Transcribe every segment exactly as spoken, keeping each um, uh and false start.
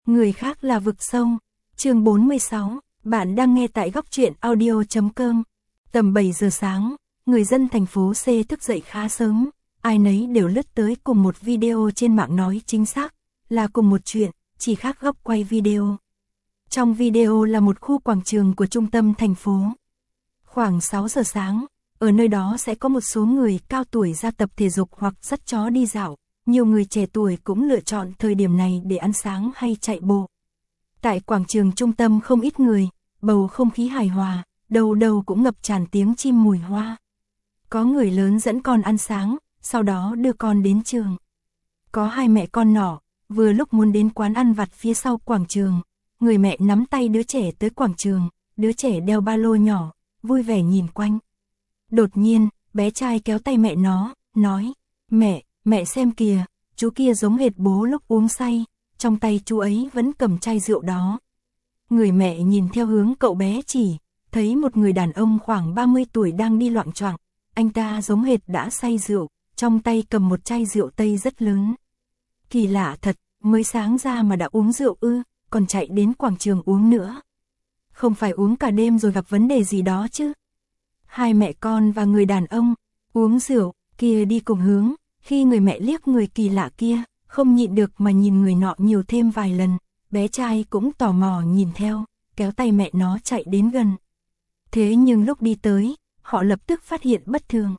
Người khác là vực sâu. Chương bốn mươi sáu, bạn đang nghe tại góc truyện audio chấm com. Tầm bảy giờ sáng, người dân thành phố C thức dậy khá sớm, ai nấy đều lướt tới cùng một video trên mạng, nói chính xác là cùng một chuyện, chỉ khác góc quay video. Trong video là một khu quảng trường của trung tâm thành phố. Khoảng sáu giờ sáng, ở nơi đó sẽ có một số người cao tuổi ra tập thể dục hoặc dắt chó đi dạo. Nhiều người trẻ tuổi cũng lựa chọn thời điểm này để ăn sáng hay chạy bộ. Tại quảng trường trung tâm không ít người, bầu không khí hài hòa, đầu đầu cũng ngập tràn tiếng chim mùi hoa. Có người lớn dẫn con ăn sáng, sau đó đưa con đến trường. Có hai mẹ con nhỏ, vừa lúc muốn đến quán ăn vặt phía sau quảng trường. Người mẹ nắm tay đứa trẻ tới quảng trường, đứa trẻ đeo ba lô nhỏ, vui vẻ nhìn quanh. Đột nhiên, bé trai kéo tay mẹ nó, nói, mẹ, mẹ xem kìa, chú kia giống hệt bố lúc uống say, trong tay chú ấy vẫn cầm chai rượu đó. Người mẹ nhìn theo hướng cậu bé chỉ, thấy một người đàn ông khoảng ba mươi tuổi đang đi loạng choạng, anh ta giống hệt đã say rượu, trong tay cầm một chai rượu Tây rất lớn. Kỳ lạ thật, mới sáng ra mà đã uống rượu ư, còn chạy đến quảng trường uống nữa. Không phải uống cả đêm rồi gặp vấn đề gì đó chứ. Hai mẹ con và người đàn ông, uống rượu, kia đi cùng hướng. Khi người mẹ liếc người kỳ lạ kia, không nhịn được mà nhìn người nọ nhiều thêm vài lần, bé trai cũng tò mò nhìn theo, kéo tay mẹ nó chạy đến gần. Thế nhưng lúc đi tới, họ lập tức phát hiện bất thường.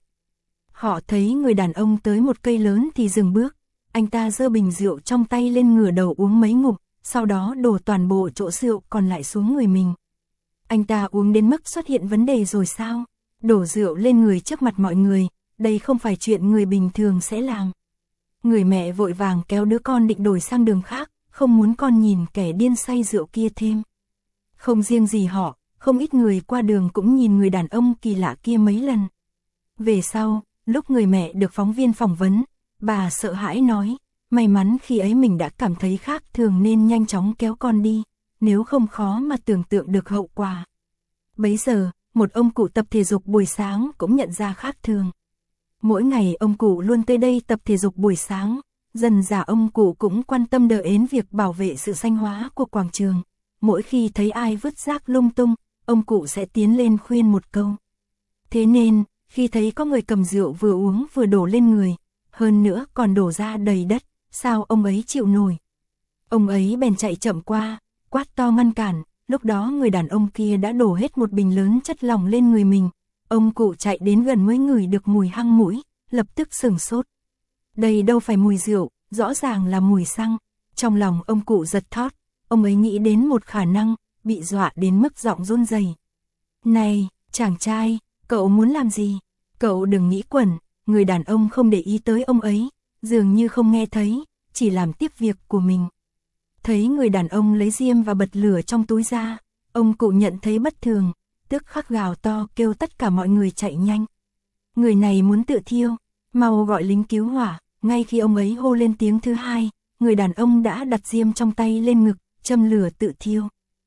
Họ thấy người đàn ông tới một cây lớn thì dừng bước, anh ta giơ bình rượu trong tay lên ngửa đầu uống mấy ngụm, sau đó đổ toàn bộ chỗ rượu còn lại xuống người mình. Anh ta uống đến mức xuất hiện vấn đề rồi sao? Đổ rượu lên người trước mặt mọi người. Đây không phải chuyện người bình thường sẽ làm. Người mẹ vội vàng kéo đứa con định đổi sang đường khác, không muốn con nhìn kẻ điên say rượu kia thêm. Không riêng gì họ, không ít người qua đường cũng nhìn người đàn ông kỳ lạ kia mấy lần. Về sau, lúc người mẹ được phóng viên phỏng vấn, bà sợ hãi nói, may mắn khi ấy mình đã cảm thấy khác thường nên nhanh chóng kéo con đi, nếu không khó mà tưởng tượng được hậu quả. Bấy giờ, một ông cụ tập thể dục buổi sáng cũng nhận ra khác thường. Mỗi ngày ông cụ luôn tới đây tập thể dục buổi sáng, dần dà ông cụ cũng quan tâm đỡ đến việc bảo vệ sự xanh hóa của quảng trường. Mỗi khi thấy ai vứt rác lung tung, ông cụ sẽ tiến lên khuyên một câu. Thế nên, khi thấy có người cầm rượu vừa uống vừa đổ lên người, hơn nữa còn đổ ra đầy đất, sao ông ấy chịu nổi. Ông ấy bèn chạy chậm qua, quát to ngăn cản, lúc đó người đàn ông kia đã đổ hết một bình lớn chất lỏng lên người mình. Ông cụ chạy đến gần mới ngửi được mùi hăng mũi, lập tức sửng sốt. Đây đâu phải mùi rượu, rõ ràng là mùi xăng. Trong lòng ông cụ giật thót, ông ấy nghĩ đến một khả năng, bị dọa đến mức giọng run rẩy. Này, chàng trai, cậu muốn làm gì? Cậu đừng nghĩ quẩn, người đàn ông không để ý tới ông ấy, dường như không nghe thấy, chỉ làm tiếp việc của mình. Thấy người đàn ông lấy diêm và bật lửa trong túi ra, ông cụ nhận thấy bất thường. Tức khắc gào to kêu tất cả mọi người chạy nhanh. Người này muốn tự thiêu, mau gọi lính cứu hỏa. Ngay khi ông ấy hô lên tiếng thứ hai, người đàn ông đã đặt diêm trong tay lên ngực, châm lửa tự thiêu.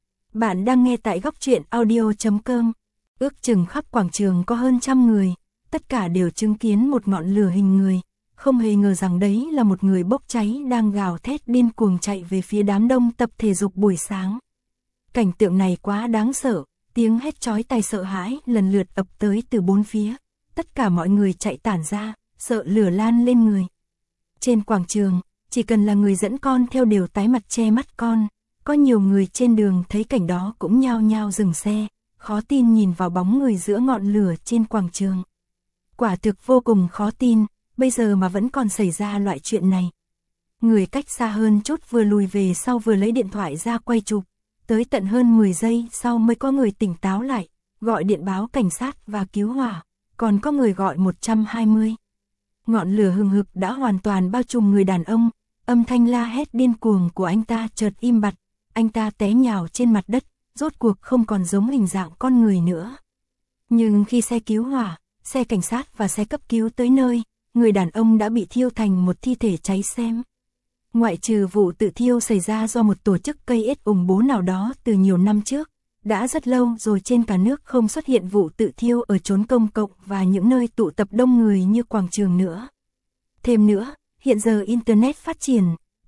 Bạn đang nghe tại góc truyện audio chấm com. Ước chừng khắp quảng trường có hơn trăm người, tất cả đều chứng kiến một ngọn lửa hình người. Không hề ngờ rằng đấy là một người bốc cháy đang gào thét điên cuồng chạy về phía đám đông tập thể dục buổi sáng. Cảnh tượng này quá đáng sợ. Tiếng hét chói tai sợ hãi lần lượt ập tới từ bốn phía, tất cả mọi người chạy tản ra, sợ lửa lan lên người. Trên quảng trường, chỉ cần là người dẫn con theo đều tái mặt che mắt con, có nhiều người trên đường thấy cảnh đó cũng nhao nhao dừng xe, khó tin nhìn vào bóng người giữa ngọn lửa trên quảng trường. Quả thực vô cùng khó tin, bây giờ mà vẫn còn xảy ra loại chuyện này. Người cách xa hơn chút vừa lùi về sau vừa lấy điện thoại ra quay chụp. Tới tận hơn mười giây sau mới có người tỉnh táo lại, gọi điện báo cảnh sát và cứu hỏa, còn có người gọi một trăm hai mươi. Ngọn lửa hừng hực đã hoàn toàn bao trùm người đàn ông, âm thanh la hét điên cuồng của anh ta chợt im bặt, anh ta té nhào trên mặt đất, rốt cuộc không còn giống hình dạng con người nữa. Nhưng khi xe cứu hỏa, xe cảnh sát và xe cấp cứu tới nơi, người đàn ông đã bị thiêu thành một thi thể cháy xém. Ngoại trừ vụ tự thiêu xảy ra do một tổ chức cây ết ủng bố nào đó từ nhiều năm trước, đã rất lâu rồi trên cả nước không xuất hiện vụ tự thiêu ở chốn công cộng và những nơi tụ tập đông người như quảng trường nữa. Thêm nữa, hiện giờ Internet phát triển,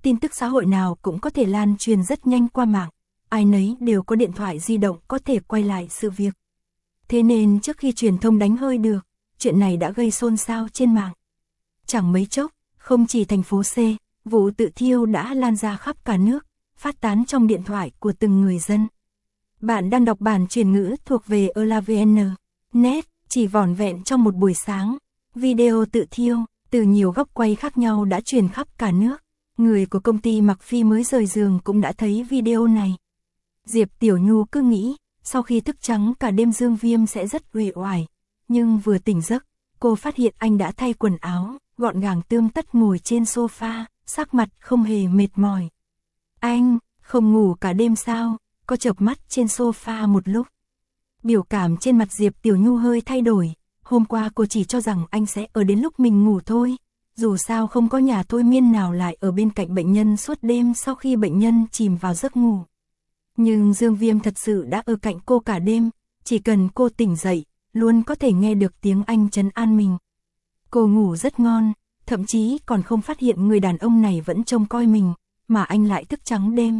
tin tức xã hội nào cũng có thể lan truyền rất nhanh qua mạng, ai nấy đều có điện thoại di động có thể quay lại sự việc. Thế nên trước khi truyền thông đánh hơi được, chuyện này đã gây xôn xao trên mạng. Chẳng mấy chốc, không chỉ thành phố C, vụ tự thiêu đã lan ra khắp cả nước, phát tán trong điện thoại của từng người dân. Bạn đang đọc bản truyền ngữ thuộc về elavn chấm net, chỉ vỏn vẹn trong một buổi sáng, video tự thiêu, từ nhiều góc quay khác nhau đã truyền khắp cả nước. Người của công ty Mặc Phi mới rời giường cũng đã thấy video này. Diệp Tiểu Nhu cứ nghĩ, sau khi thức trắng cả đêm Dương Viêm sẽ rất uể oải, nhưng vừa tỉnh giấc, cô phát hiện anh đã thay quần áo, gọn gàng tươm tất ngồi trên sofa, sắc mặt không hề mệt mỏi. Anh, không ngủ cả đêm sao? Cô chợp mắt trên sofa một lúc. Biểu cảm trên mặt Diệp Tiểu Nhu hơi thay đổi, hôm qua cô chỉ cho rằng anh sẽ ở đến lúc mình ngủ thôi. Dù sao không có nhà thôi miên nào lại ở bên cạnh bệnh nhân suốt đêm sau khi bệnh nhân chìm vào giấc ngủ. Nhưng Dương Viêm thật sự đã ở cạnh cô cả đêm, chỉ cần cô tỉnh dậy, luôn có thể nghe được tiếng anh trấn an mình. Cô ngủ rất ngon, thậm chí còn không phát hiện người đàn ông này vẫn trông coi mình, mà anh lại thức trắng đêm.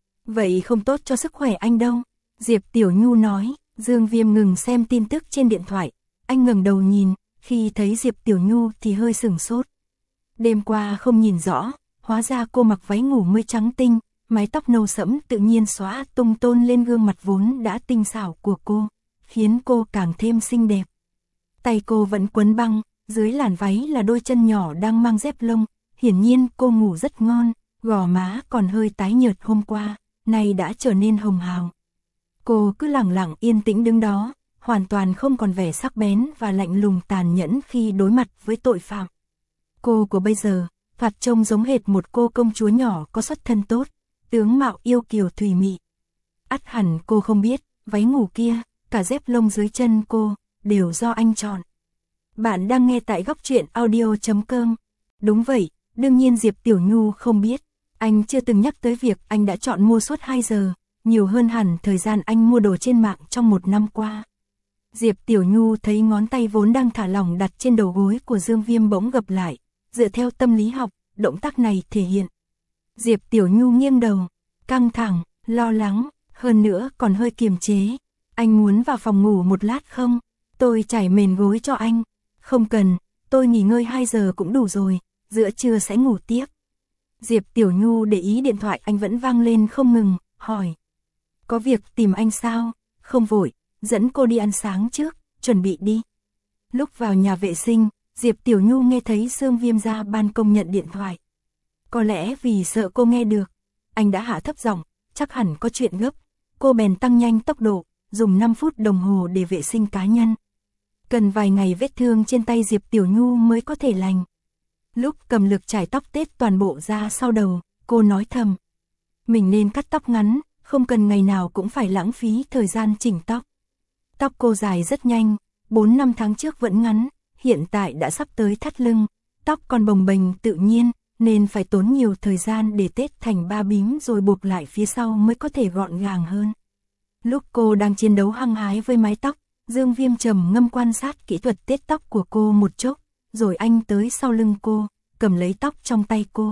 Vậy không tốt cho sức khỏe anh đâu, Diệp Tiểu Nhu nói. Dương Viêm ngừng xem tin tức trên điện thoại, anh ngẩng đầu nhìn, khi thấy Diệp Tiểu Nhu thì hơi sửng sốt. Đêm qua không nhìn rõ, hóa ra cô mặc váy ngủ mới trắng tinh, mái tóc nâu sẫm tự nhiên xõa tung tôn lên gương mặt vốn đã tinh xảo của cô, khiến cô càng thêm xinh đẹp. Tay cô vẫn quấn băng, dưới làn váy là đôi chân nhỏ đang mang dép lông, hiển nhiên cô ngủ rất ngon, gò má còn hơi tái nhợt hôm qua, nay đã trở nên hồng hào. Cô cứ lặng lặng yên tĩnh đứng đó, hoàn toàn không còn vẻ sắc bén và lạnh lùng tàn nhẫn khi đối mặt với tội phạm. Cô của bây giờ, thoạt trông giống hệt một cô công chúa nhỏ có xuất thân tốt, tướng mạo yêu kiều thùy mị. Ắt hẳn cô không biết, váy ngủ kia, cả dép lông dưới chân cô, đều do anh chọn. Bạn đang nghe tại góc truyện audio chấm com. Đúng vậy, đương nhiên Diệp Tiểu Nhu không biết, anh chưa từng nhắc tới việc anh đã chọn mua suốt hai giờ, nhiều hơn hẳn thời gian anh mua đồ trên mạng trong một năm qua. Diệp Tiểu Nhu thấy ngón tay vốn đang thả lỏng đặt trên đầu gối của Dương Viêm bỗng gập lại, dựa theo tâm lý học, động tác này thể hiện. Diệp Tiểu Nhu nghiêng đầu, căng thẳng, lo lắng, hơn nữa còn hơi kiềm chế. Anh muốn vào phòng ngủ một lát không? Tôi trải mền gối cho anh. Không cần, tôi nghỉ ngơi hai giờ cũng đủ rồi, giữa trưa sẽ ngủ tiếp. Diệp Tiểu Nhu để ý điện thoại anh vẫn vang lên không ngừng, hỏi. Có việc tìm anh sao? Không vội, dẫn cô đi ăn sáng trước, chuẩn bị đi. Lúc vào nhà vệ sinh, Diệp Tiểu Nhu nghe thấy Dương Viêm ra ban công nhận điện thoại. Có lẽ vì sợ cô nghe được, anh đã hạ thấp giọng, chắc hẳn có chuyện gấp. Cô bèn tăng nhanh tốc độ, dùng năm phút đồng hồ để vệ sinh cá nhân. Cần vài ngày vết thương trên tay Diệp Tiểu Nhu mới có thể lành. Lúc cầm lược chải tóc tết toàn bộ ra sau đầu, cô nói thầm. Mình nên cắt tóc ngắn, không cần ngày nào cũng phải lãng phí thời gian chỉnh tóc. Tóc cô dài rất nhanh, bốn năm tháng trước vẫn ngắn, hiện tại đã sắp tới thắt lưng, tóc còn bồng bềnh tự nhiên, nên phải tốn nhiều thời gian để tết thành ba bím rồi buộc lại phía sau mới có thể gọn gàng hơn. Lúc cô đang chiến đấu hăng hái với mái tóc, Dương Viêm trầm ngâm quan sát kỹ thuật tết tóc của cô một chốc, rồi anh tới sau lưng cô, cầm lấy tóc trong tay cô.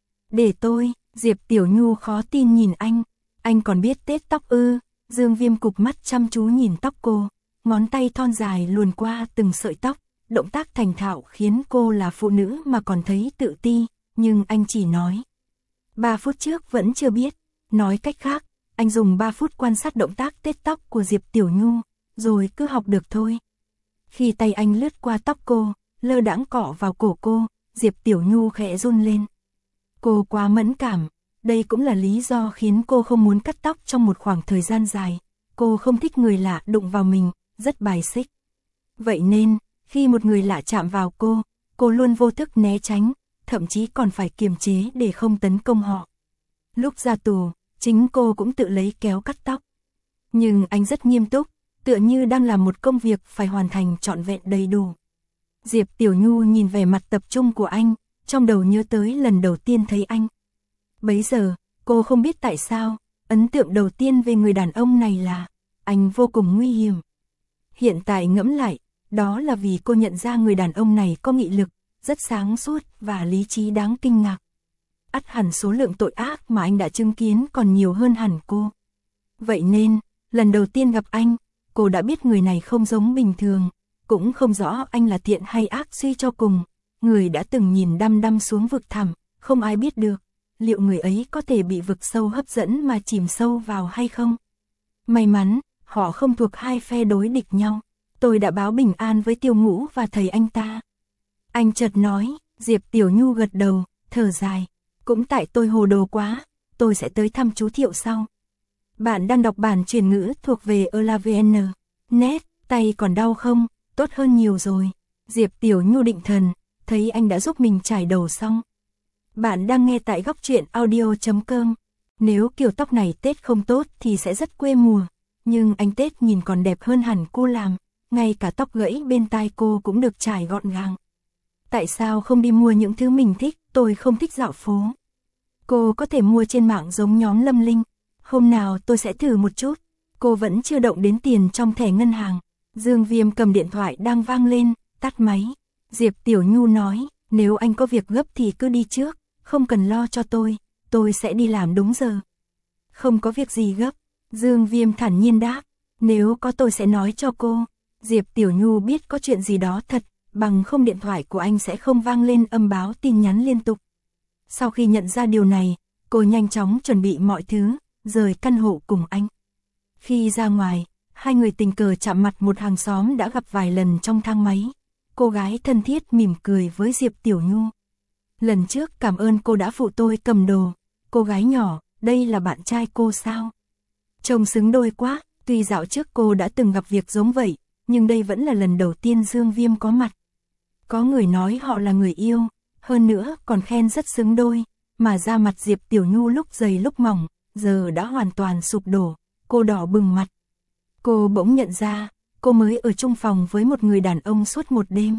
Để tôi, Diệp Tiểu Nhu khó tin nhìn anh, anh còn biết tết tóc ư? Dương Viêm cụp mắt chăm chú nhìn tóc cô, ngón tay thon dài luồn qua từng sợi tóc, động tác thành thạo khiến cô là phụ nữ mà còn thấy tự ti, nhưng anh chỉ nói. Ba phút trước vẫn chưa biết, nói cách khác, anh dùng ba phút quan sát động tác tết tóc của Diệp Tiểu Nhu, rồi cứ học được thôi. Khi tay anh lướt qua tóc cô, lơ đãng cọ vào cổ cô, Diệp Tiểu Nhu khẽ run lên. Cô quá mẫn cảm, đây cũng là lý do khiến cô không muốn cắt tóc trong một khoảng thời gian dài. Cô không thích người lạ đụng vào mình, rất bài xích. Vậy nên, khi một người lạ chạm vào cô, cô luôn vô thức né tránh, thậm chí còn phải kiềm chế để không tấn công họ. Lúc ra tù, chính cô cũng tự lấy kéo cắt tóc. Nhưng anh rất nghiêm túc, tựa như đang làm một công việc phải hoàn thành trọn vẹn đầy đủ. Diệp Tiểu Nhu nhìn vẻ mặt tập trung của anh, trong đầu nhớ tới lần đầu tiên thấy anh. Bấy giờ, cô không biết tại sao, ấn tượng đầu tiên về người đàn ông này là, anh vô cùng nguy hiểm. Hiện tại ngẫm lại, đó là vì cô nhận ra người đàn ông này có nghị lực, rất sáng suốt và lý trí đáng kinh ngạc. ắt hẳn số lượng tội ác mà anh đã chứng kiến còn nhiều hơn hẳn cô. Vậy nên, lần đầu tiên gặp anh, cô đã biết người này không giống bình thường, cũng không rõ anh là thiện hay ác suy cho cùng. Người đã từng nhìn đăm đăm xuống vực thẳm, không ai biết được, liệu người ấy có thể bị vực sâu hấp dẫn mà chìm sâu vào hay không? May mắn, họ không thuộc hai phe đối địch nhau. Tôi đã báo bình an với Tiêu Ngũ và thầy anh ta. Anh chợt nói. Diệp Tiểu Nhu gật đầu, thở dài. Cũng tại tôi hồ đồ quá, tôi sẽ tới thăm chú Thiệu sau. Bạn đang đọc bản truyền ngữ thuộc về Elavn. Net, tay còn đau không? Tốt hơn nhiều rồi. Diệp Tiểu Nhu định thần, thấy anh đã giúp mình chải đầu xong. Bạn đang nghe tại góc truyện audio chấm com. Nếu kiểu tóc này tết không tốt thì sẽ rất quê mùa. Nhưng anh Tết nhìn còn đẹp hơn hẳn cô làm. Ngay cả tóc gãy bên tai cô cũng được trải gọn gàng. Tại sao không đi mua những thứ mình thích? Tôi không thích dạo phố. Cô có thể mua trên mạng giống nhóm Lâm Linh. Hôm nào tôi sẽ thử một chút. Cô vẫn chưa động đến tiền trong thẻ ngân hàng. Dương Viêm cầm điện thoại đang vang lên, tắt máy. Diệp Tiểu Nhu nói, nếu anh có việc gấp thì cứ đi trước, không cần lo cho tôi, tôi sẽ đi làm đúng giờ. Không có việc gì gấp, Dương Viêm thản nhiên đáp, nếu có tôi sẽ nói cho cô. Diệp Tiểu Nhu biết có chuyện gì đó thật, bằng không điện thoại của anh sẽ không vang lên âm báo tin nhắn liên tục. Sau khi nhận ra điều này, cô nhanh chóng chuẩn bị mọi thứ, rời căn hộ cùng anh. Khi ra ngoài, hai người tình cờ chạm mặt một hàng xóm đã gặp vài lần trong thang máy. Cô gái thân thiết mỉm cười với Diệp Tiểu Nhu. Lần trước cảm ơn cô đã phụ tôi cầm đồ. Cô gái nhỏ, đây là bạn trai cô sao? Trông xứng đôi quá, tuy dạo trước cô đã từng gặp việc giống vậy, nhưng đây vẫn là lần đầu tiên Dương Viêm có mặt. Có người nói họ là người yêu, hơn nữa còn khen rất xứng đôi, mà da mặt Diệp Tiểu Nhu lúc dày lúc mỏng, giờ đã hoàn toàn sụp đổ, cô đỏ bừng mặt. Cô bỗng nhận ra, cô mới ở chung phòng với một người đàn ông suốt một đêm.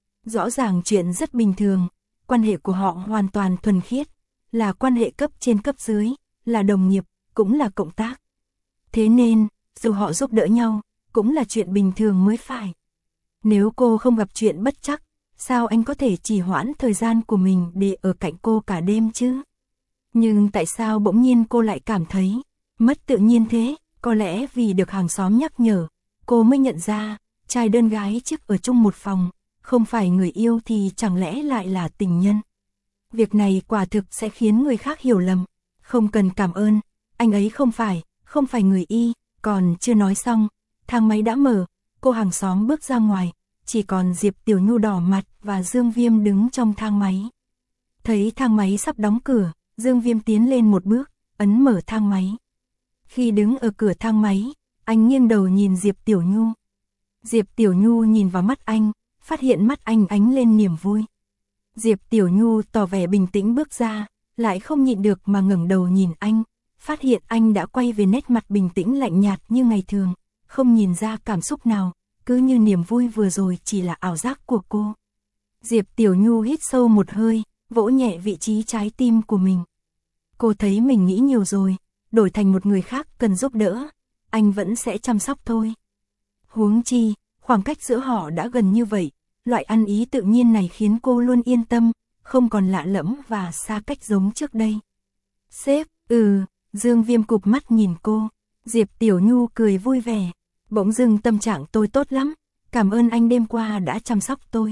Rõ ràng chuyện rất bình thường, quan hệ của họ hoàn toàn thuần khiết, là quan hệ cấp trên cấp dưới, là đồng nghiệp, cũng là cộng tác. Thế nên, dù họ giúp đỡ nhau, cũng là chuyện bình thường mới phải. Nếu cô không gặp chuyện bất trắc, sao anh có thể trì hoãn thời gian của mình để ở cạnh cô cả đêm chứ? Nhưng tại sao bỗng nhiên cô lại cảm thấy mất tự nhiên thế? Có lẽ vì được hàng xóm nhắc nhở, cô mới nhận ra, trai đơn gái trước ở chung một phòng, không phải người yêu thì chẳng lẽ lại là tình nhân. Việc này quả thực sẽ khiến người khác hiểu lầm. Không cần cảm ơn, anh ấy không phải, không phải người y, còn chưa nói xong, thang máy đã mở, cô hàng xóm bước ra ngoài, chỉ còn Diệp Tiểu Nhu đỏ mặt và Dương Viêm đứng trong thang máy. Thấy thang máy sắp đóng cửa, Dương Viêm tiến lên một bước, ấn mở thang máy. Khi đứng ở cửa thang máy, anh nghiêng đầu nhìn Diệp Tiểu Nhu. Diệp Tiểu Nhu nhìn vào mắt anh, phát hiện mắt anh ánh lên niềm vui. Diệp Tiểu Nhu tỏ vẻ bình tĩnh bước ra, lại không nhịn được mà ngẩng đầu nhìn anh, phát hiện anh đã quay về nét mặt bình tĩnh lạnh nhạt như ngày thường, không nhìn ra cảm xúc nào, cứ như niềm vui vừa rồi chỉ là ảo giác của cô. Diệp Tiểu Nhu hít sâu một hơi, vỗ nhẹ vị trí trái tim của mình. Cô thấy mình nghĩ nhiều rồi, đổi thành một người khác cần giúp đỡ, anh vẫn sẽ chăm sóc thôi. Huống chi, khoảng cách giữa họ đã gần như vậy, loại ăn ý tự nhiên này khiến cô luôn yên tâm, không còn lạ lẫm và xa cách giống trước đây. Sếp, ừ, Dương Viêm cụp mắt nhìn cô, Diệp Tiểu Nhu cười vui vẻ, bỗng dưng tâm trạng tôi tốt lắm, cảm ơn anh đêm qua đã chăm sóc tôi.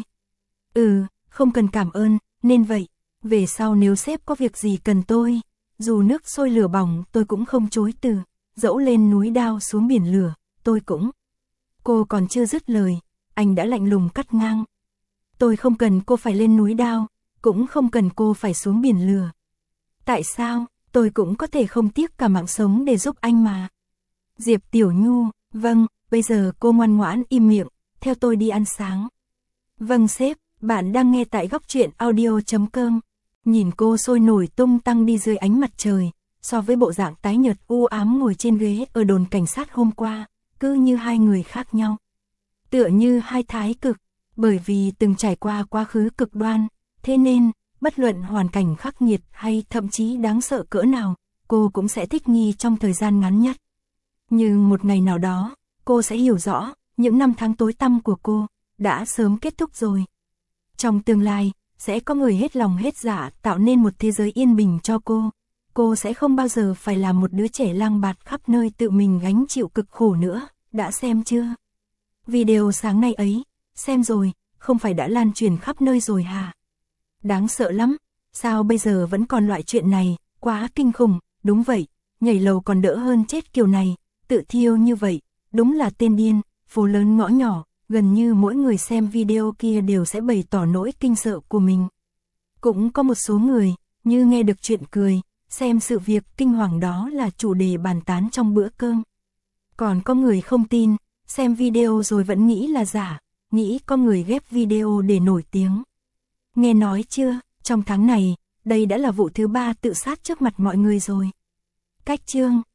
Ừ, không cần cảm ơn, nên vậy, về sau nếu sếp có việc gì cần tôi, dù nước sôi lửa bỏng tôi cũng không chối từ, dẫu lên núi đao xuống biển lửa, tôi cũng. Cô còn chưa dứt lời, anh đã lạnh lùng cắt ngang. Tôi không cần cô phải lên núi đao, cũng không cần cô phải xuống biển lửa. Tại sao, tôi cũng có thể không tiếc cả mạng sống để giúp anh mà. Diệp Tiểu Nhu, vâng, bây giờ cô ngoan ngoãn im miệng, theo tôi đi ăn sáng. Vâng sếp, bạn đang nghe tại góc truyện audio chấm com. Nhìn cô sôi nổi tung tăng đi dưới ánh mặt trời, so với bộ dạng tái nhợt u ám ngồi trên ghế ở đồn cảnh sát hôm qua, cứ như hai người khác nhau. Tựa như hai thái cực, bởi vì từng trải qua quá khứ cực đoan, thế nên, bất luận hoàn cảnh khắc nghiệt hay thậm chí đáng sợ cỡ nào, cô cũng sẽ thích nghi trong thời gian ngắn nhất. Nhưng một ngày nào đó, cô sẽ hiểu rõ, những năm tháng tối tăm của cô, đã sớm kết thúc rồi. Trong tương lai, sẽ có người hết lòng hết dạ tạo nên một thế giới yên bình cho cô. Cô sẽ không bao giờ phải là một đứa trẻ lang bạt khắp nơi tự mình gánh chịu cực khổ nữa, đã xem chưa? Video sáng nay ấy, xem rồi, không phải đã lan truyền khắp nơi rồi hả? Đáng sợ lắm, sao bây giờ vẫn còn loại chuyện này, quá kinh khủng, đúng vậy, nhảy lầu còn đỡ hơn chết kiểu này, tự thiêu như vậy, đúng là tên điên, phố lớn ngõ nhỏ, gần như mỗi người xem video kia đều sẽ bày tỏ nỗi kinh sợ của mình. Cũng có một số người, như nghe được chuyện cười, xem sự việc kinh hoàng đó là chủ đề bàn tán trong bữa cơm. Còn có người không tin, xem video rồi vẫn nghĩ là giả, nghĩ có người ghép video để nổi tiếng. Nghe nói chưa, trong tháng này, đây đã là vụ thứ ba tự sát trước mặt mọi người rồi. Cách chương